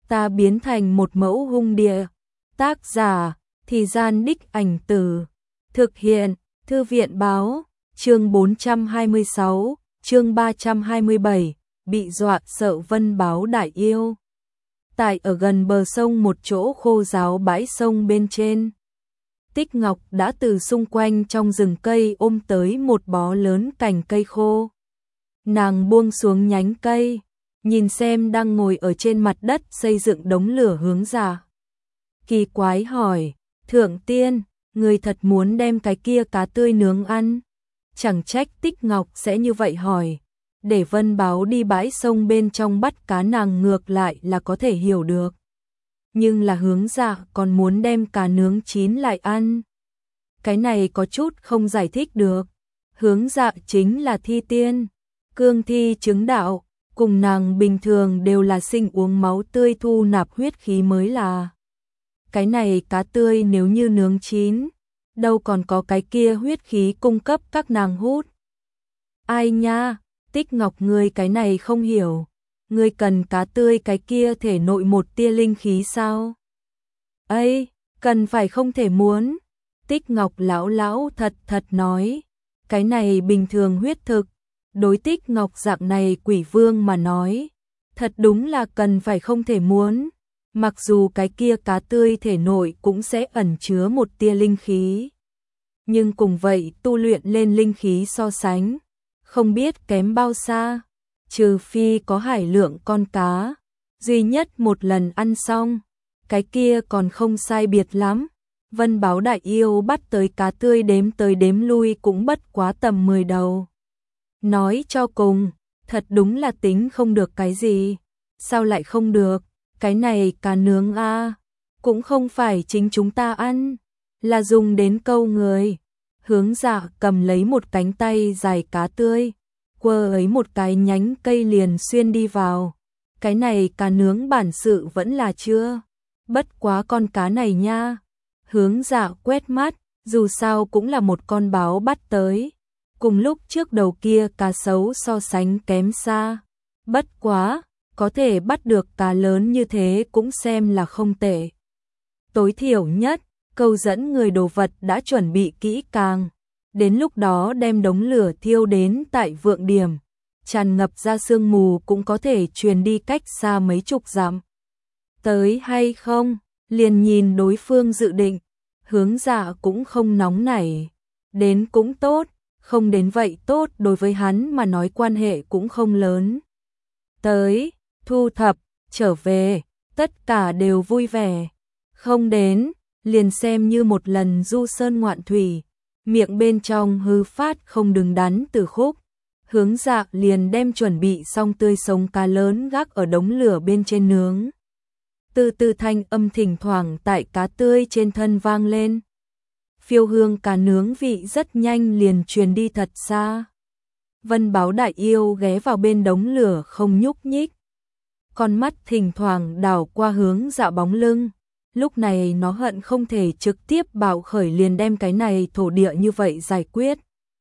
ta biến thành một mẫu hung địa. Tác giả, Thì Gian Đích Ảnh Từ. Thực hiện, Thư viện Báo. Chương 426, chương 327, bị dọa sợ Vân Báo Đại Yêu. Tại ở gần bờ sông một chỗ khô ráo bãi sông bên trên, Tích Ngọc đã từ xung quanh trong rừng cây ôm tới một bó lớn cành cây khô. Nàng buông xuống nhánh cây, nhìn xem đang ngồi ở trên mặt đất xây dựng đống lửa Hướng Dạ. Kỳ quái hỏi, Thượng Tiên, người thật muốn đem cái kia cá tươi nướng ăn? Chẳng trách Tích Ngọc sẽ như vậy hỏi. Để Vân Báo đi bãi sông bên trong bắt cá nàng ngược lại là có thể hiểu được. Nhưng là Hướng Dạ còn muốn đem cá nướng chín lại ăn. Cái này có chút không giải thích được. Hướng Dạ chính là thi tiên, cương thi chứng đạo, cùng nàng bình thường đều là sinh uống máu tươi thu nạp huyết khí mới là. Cái này cá tươi nếu như nướng chín, đâu còn có cái kia huyết khí cung cấp các nàng hút. Ai nha, Tích Ngọc ngươi cái này không hiểu, ngươi cần cá tươi cái kia thể nội một tia linh khí sao? Ây, cần phải không thể muốn. Tích Ngọc lão lão thật thật nói, cái này bình thường huyết thực, đối Tích Ngọc dạng này quỷ vương mà nói, thật đúng là cần phải không thể muốn. Mặc dù cái kia cá tươi thể nội cũng sẽ ẩn chứa một tia linh khí, nhưng cùng vậy tu luyện lên linh khí so sánh, không biết kém bao xa, trừ phi có hải lượng con cá, duy nhất một lần ăn xong, cái kia còn không sai biệt lắm. Vân Báo Đại Yêu bắt tới cá tươi đếm tới đếm lui cũng bất quá tầm 10 đầu. Nói cho cùng, thật đúng là tính không được cái gì. Sao lại không được? Cái này cá nướng a, cũng không phải chính chúng ta ăn, là dùng đến câu người. Hướng Dạ cầm lấy một cánh tay dài cá tươi, quơ ấy một cái nhánh cây liền xuyên đi vào. Cái này cá nướng bản sự vẫn là chưa. Bất quá con cá này nha. Hướng Dạ quét mắt, dù sao cũng là một con báo bắt tới. Cùng lúc trước đầu kia cá sấu so sánh kém xa. Bất quá, có thể bắt được cá lớn như thế cũng xem là không tệ. Tối thiểu nhất, câu dẫn người đồ vật đã chuẩn bị kỹ càng. Đến lúc đó đem đống lửa thiêu đến tại vượng điểm, tràn ngập ra sương mù cũng có thể truyền đi cách xa mấy chục dặm. Tới hay không, liền nhìn đối phương dự định. Hướng Dạ cũng không nóng nảy, đến cũng tốt, không đến vậy tốt, đối với hắn mà nói quan hệ cũng không lớn. Tới, thu thập, trở về, tất cả đều vui vẻ. Không đến, liền xem như một lần du sơn ngoạn thủy, miệng bên trong hư phát không đứng đắn từ khúc. Hướng Dạ liền đem chuẩn bị xong tươi sống cá lớn gác ở đống lửa bên trên nướng. Từ từ thanh âm thỉnh thoảng tại cá tươi trên thân vang lên. Phiêu hương cá nướng vị rất nhanh liền truyền đi thật xa. Vân Báo Đại Yêu ghé vào bên đống lửa không nhúc nhích. Con mắt thỉnh thoảng đảo qua Hướng Dạ bóng lưng. Lúc này nó hận không thể trực tiếp bạo khởi liền đem cái này thổ địa như vậy giải quyết.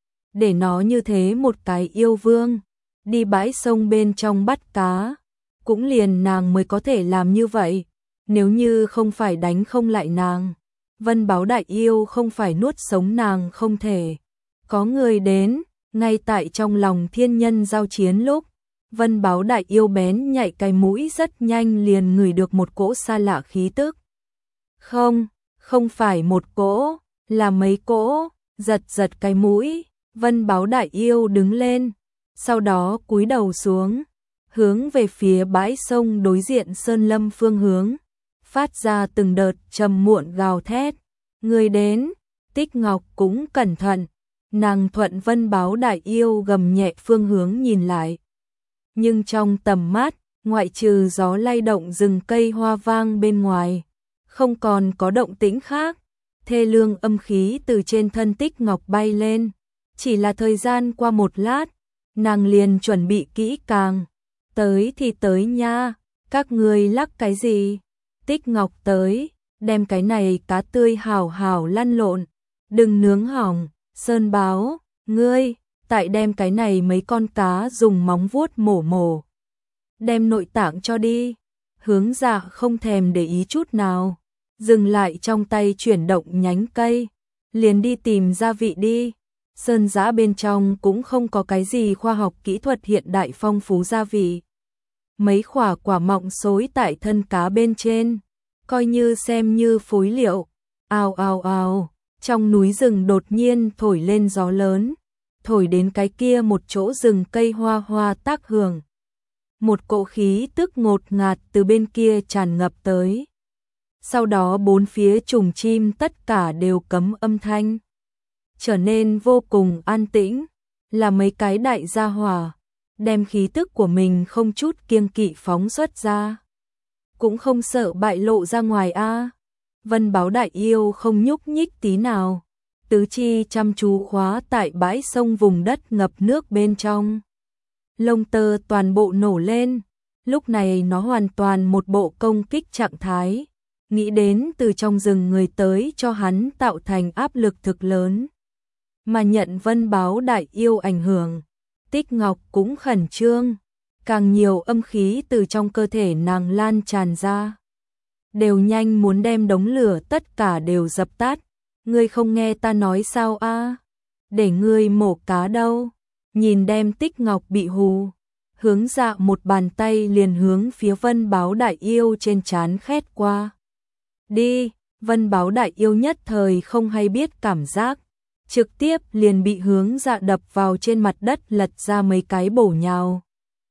Để nó như thế một cái yêu vương, đi bãi sông bên trong bắt cá. Cũng liền nàng mới có thể làm như vậy, nếu như không phải đánh không lại nàng, Vân Báo Đại Yêu không phải nuốt sống nàng không thể. Có người đến, ngay tại trong lòng thiên nhân giao chiến lúc, Vân Báo Đại Yêu bén nhạy cái mũi rất nhanh liền ngửi được một cỗ xa lạ khí tức. Không phải một cỗ, là mấy cỗ, giật giật cái mũi, Vân Báo Đại Yêu đứng lên, sau đó cúi đầu xuống, hướng về phía bãi sông đối diện sơn lâm phương hướng, phát ra từng đợt trầm muộn gào thét. Người đến, Tích Ngọc cũng cẩn thận, nàng thuận Vân Báo Đại Yêu gầm nhẹ phương hướng nhìn lại. Nhưng trong tầm mắt, ngoại trừ gió lay động rừng cây hoa vang bên ngoài, không còn có động tĩnh khác. Thê lương âm khí từ trên thân Tích Ngọc bay lên, chỉ là thời gian qua một lát, nàng liền chuẩn bị kỹ càng. Tới thì tới nha, các ngươi lắc cái gì? Tích Ngọc tới, đem cái này cá tươi hảo hảo lăn lộn, đừng nướng hỏng. Sơn Báo, ngươi, tại đem cái này mấy con cá dùng móng vuốt mổ mổ. Đem nội tạng cho đi. Hướng Dạ không thèm để ý chút nào, dừng lại trong tay chuyển động nhánh cây, liền đi tìm gia vị đi. Sơn giã bên trong cũng không có cái gì khoa học kỹ thuật hiện đại phong phú gia vị. Mấy quả quả mọng xối tại thân cá bên trên, coi như xem như phối liệu. Ào ào ào, trong núi rừng đột nhiên thổi lên gió lớn, thổi đến cái kia một chỗ rừng cây hoa hoa tác hưởng. Một cỗ khí tức ngột ngạt từ bên kia tràn ngập tới. Sau đó bốn phía trùng chim tất cả đều cấm âm thanh, trở nên vô cùng an tĩnh, là mấy cái đại gia hỏa, đem khí tức của mình không chút kiêng kỵ phóng xuất ra. Cũng không sợ bại lộ ra ngoài a. Vân Báo Đại Yêu không nhúc nhích tí nào, tứ chi chăm chú khóa tại bãi sông vùng đất ngập nước bên trong. Lông tơ toàn bộ nổ lên, lúc này nó hoàn toàn một bộ công kích trạng thái, nghĩ đến từ trong rừng người tới cho hắn tạo thành áp lực thực lớn. Mà nhận Vân Báo Đại Yêu ảnh hưởng, Tích Ngọc cũng khẩn trương, càng nhiều âm khí từ trong cơ thể nàng lan tràn ra. Đều nhanh muốn đem đống lửa tất cả đều dập tắt. Ngươi không nghe ta nói sao a? Để ngươi mổ cá đâu? Nhìn đem Tích Ngọc bị hù, Hướng Dạ một bàn tay liền hướng phía Vân Báo Đại Yêu trên trán khét qua. Đi, Vân Báo Đại Yêu nhất thời không hay biết cảm giác, trực tiếp liền bị Hướng Dạ đập vào trên mặt đất lật ra mấy cái bổ nhào.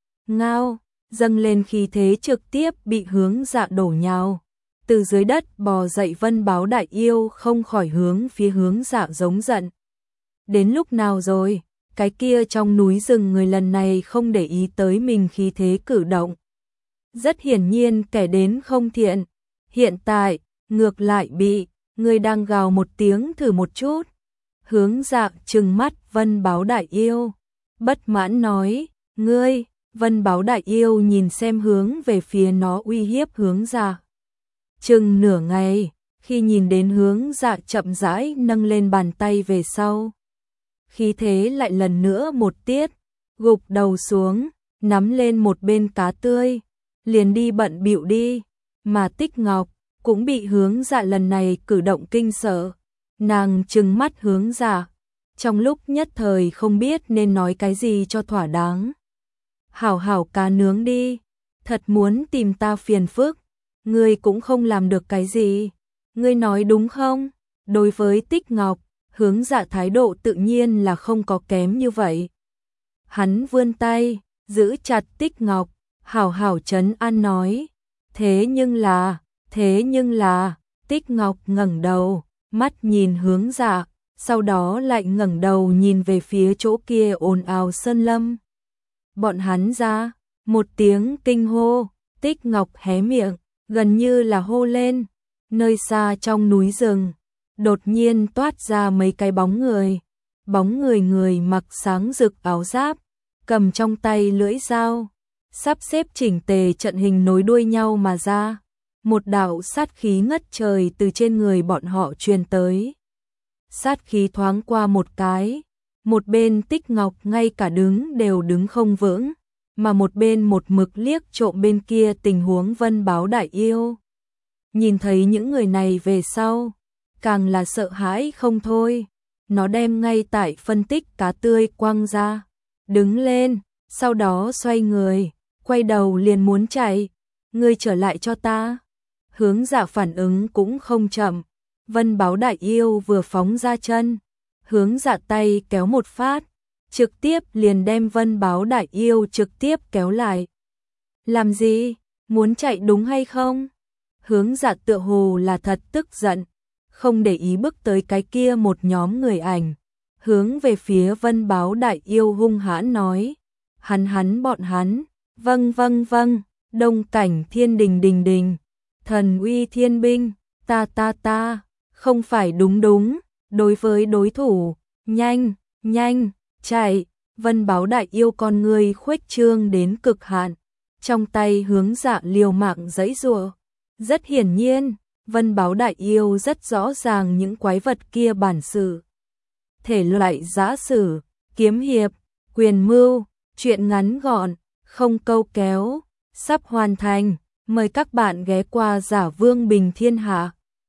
Ngao, dâng lên khí thế trực tiếp bị Hướng Dạ đổ nhào. Từ dưới đất bò dậy Vân Báo Đại Yêu không khỏi hướng phía Hướng Dạ giống giận. Đến lúc nào rồi, cái kia trong núi rừng người lần này không để ý tới mình khí thế cử động. Rất hiển nhiên kẻ đến không thiện, hiện tại, ngược lại bị, người đang gào một tiếng thử một chút. Hướng Dạ trừng mắt Vân Báo Đại Yêu, bất mãn nói, ngươi, Vân Báo Đại Yêu nhìn xem hướng về phía nó uy hiếp Hướng Dạ. Chừng nửa ngày, khi nhìn đến Hướng Dạ chậm rãi nâng lên bàn tay về sau, khí thế lại lần nữa một tiết, gục đầu xuống, nắm lên một bên cá tươi, liền đi bận bịu đi, mà Tích Ngọc cũng bị Hướng Dạ lần này cử động kinh sợ, nàng trừng mắt Hướng Dạ, trong lúc nhất thời không biết nên nói cái gì cho thỏa đáng. Hảo hảo cá nướng đi, thật muốn tìm ta phiền phức, ngươi cũng không làm được cái gì, ngươi nói đúng không? Đối với Tích Ngọc, Hướng Dạ thái độ tự nhiên là không có kém như vậy. Hắn vươn tay, giữ chặt Tích Ngọc, hảo hảo trấn an nói, thế nhưng là, Tích Ngọc ngẩng đầu, mắt nhìn Hướng Dạ, sau đó lại ngẩng đầu nhìn về phía chỗ kia ồn ào sơn lâm. Bọn hắn ra, một tiếng kinh hô, Tích Ngọc hé miệng, gần như là hô lên, nơi xa trong núi rừng, đột nhiên toát ra mấy cái bóng người người mặc sáng rực áo giáp, cầm trong tay lưỡi dao, sắp xếp chỉnh tề trận hình nối đuôi nhau mà ra, một đạo sát khí ngất trời từ trên người bọn họ truyền tới. Sát khí thoáng qua một cái, một bên Tích Ngọc ngay cả đứng đều đứng không vững, mà một bên một mực liếc trộm bên kia tình huống Vân Báo Đại Yêu. Nhìn thấy những người này về sau, càng là sợ hãi không thôi, nó đem ngay tại phân tích cá tươi quăng ra, đứng lên, sau đó xoay người, quay đầu liền muốn chạy, ngươi trở lại cho ta. Hướng Dạ phản ứng cũng không chậm, Vân Báo Đại Yêu vừa phóng ra chân, Hướng Dạ tay kéo một phát, trực tiếp liền đem Vân Báo Đại Yêu trực tiếp kéo lại. Làm gì? Muốn chạy đúng hay không? Hướng Dạ tựa hồ là thật tức giận, không để ý bước tới cái kia một nhóm người ảnh, hướng về phía Vân Báo Đại Yêu hung hãn nói, bọn hắn, vâng, Đông Cảnh Thiên Đình, Thần Uy Thiên Binh, ta, không phải đúng, đối với đối thủ, nhanh, chạy. Vân Báo Đại Yêu con người khuếch trương đến cực hạn, trong tay Hướng Dạ liều mạng giãy giụa. Rất hiển nhiên, Vân Báo Đại Yêu rất rõ ràng những quái vật kia bản sự. Thể loại giã sử, kiếm hiệp, quyền mưu, chuyện ngắn gọn, không câu kéo, sắp hoàn thành. Mời các bạn ghé qua Giả Vương Bình Thiên Hạ.